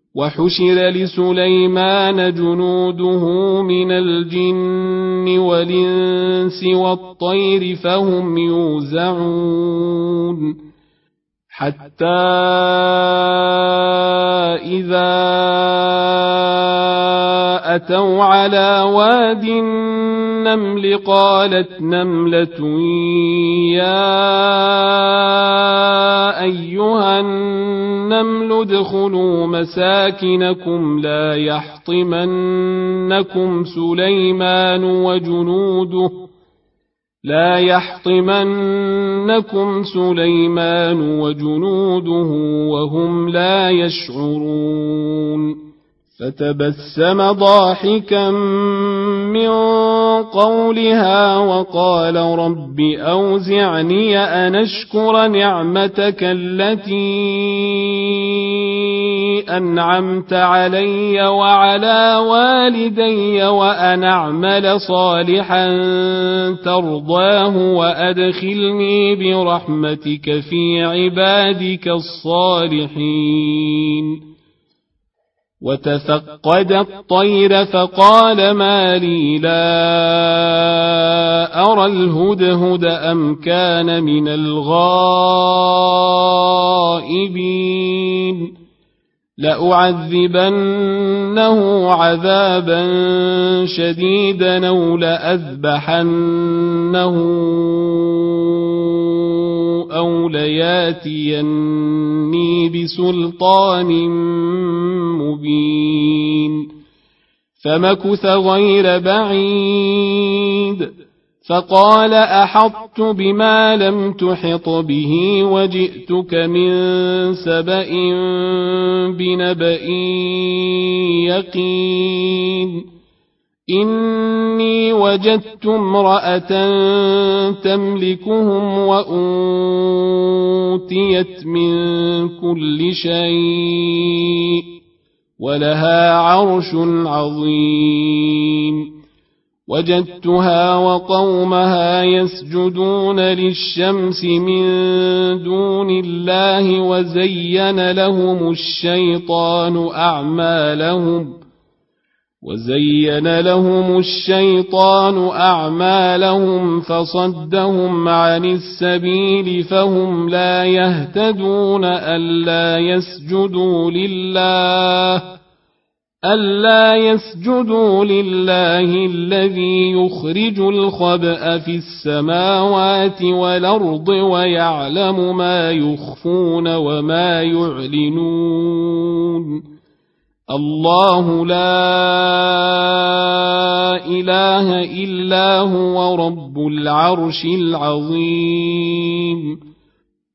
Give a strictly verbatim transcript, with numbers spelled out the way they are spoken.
وحشر لسليمان جنوده من الجن والإنس والطير فهم يوزعون حتى إذا أتوا على واد النمل قالت نملة يا أيها النمل ادخلوا مساكنكم لا يحطمنكم سليمان وجنوده لا يحطمنكم سليمان وجنوده وهم لا يشعرون فتبسم ضاحكا من قولها وقال رب أوزعني أن أشكر نعمتك التي أنعمت علي وعلى والدي وأن أعمل صالحا ترضاه وأدخلني برحمتك في عبادك الصالحين وتفقد الطير فقال ما لي لا أرى الهدهد أم كان من الغائبين لأعذبنه عذابا شديدا أو لأذبحنه أو لياتيني بسلطان مبين فمكث غير بعيد فقال أحطت بما لم تحط به وجئتك من سبأ بنبأ يقين إني وجدت امرأة تملكهم وأوتيت من كل شيء ولها عرش عظيم وجدتها وقومها يسجدون للشمس من دون الله وزين لهم الشيطان أعمالهم وزين لهم الشيطان أعمالهم فصدهم عن السبيل فهم لا يهتدون ألا يسجدوا لله ألا يسجدوا لله الذي يخرج الخبأ في السماوات والأرض ويعلم ما يخفون وما يعلنون الله لا إله إلا هو رب العرش العظيم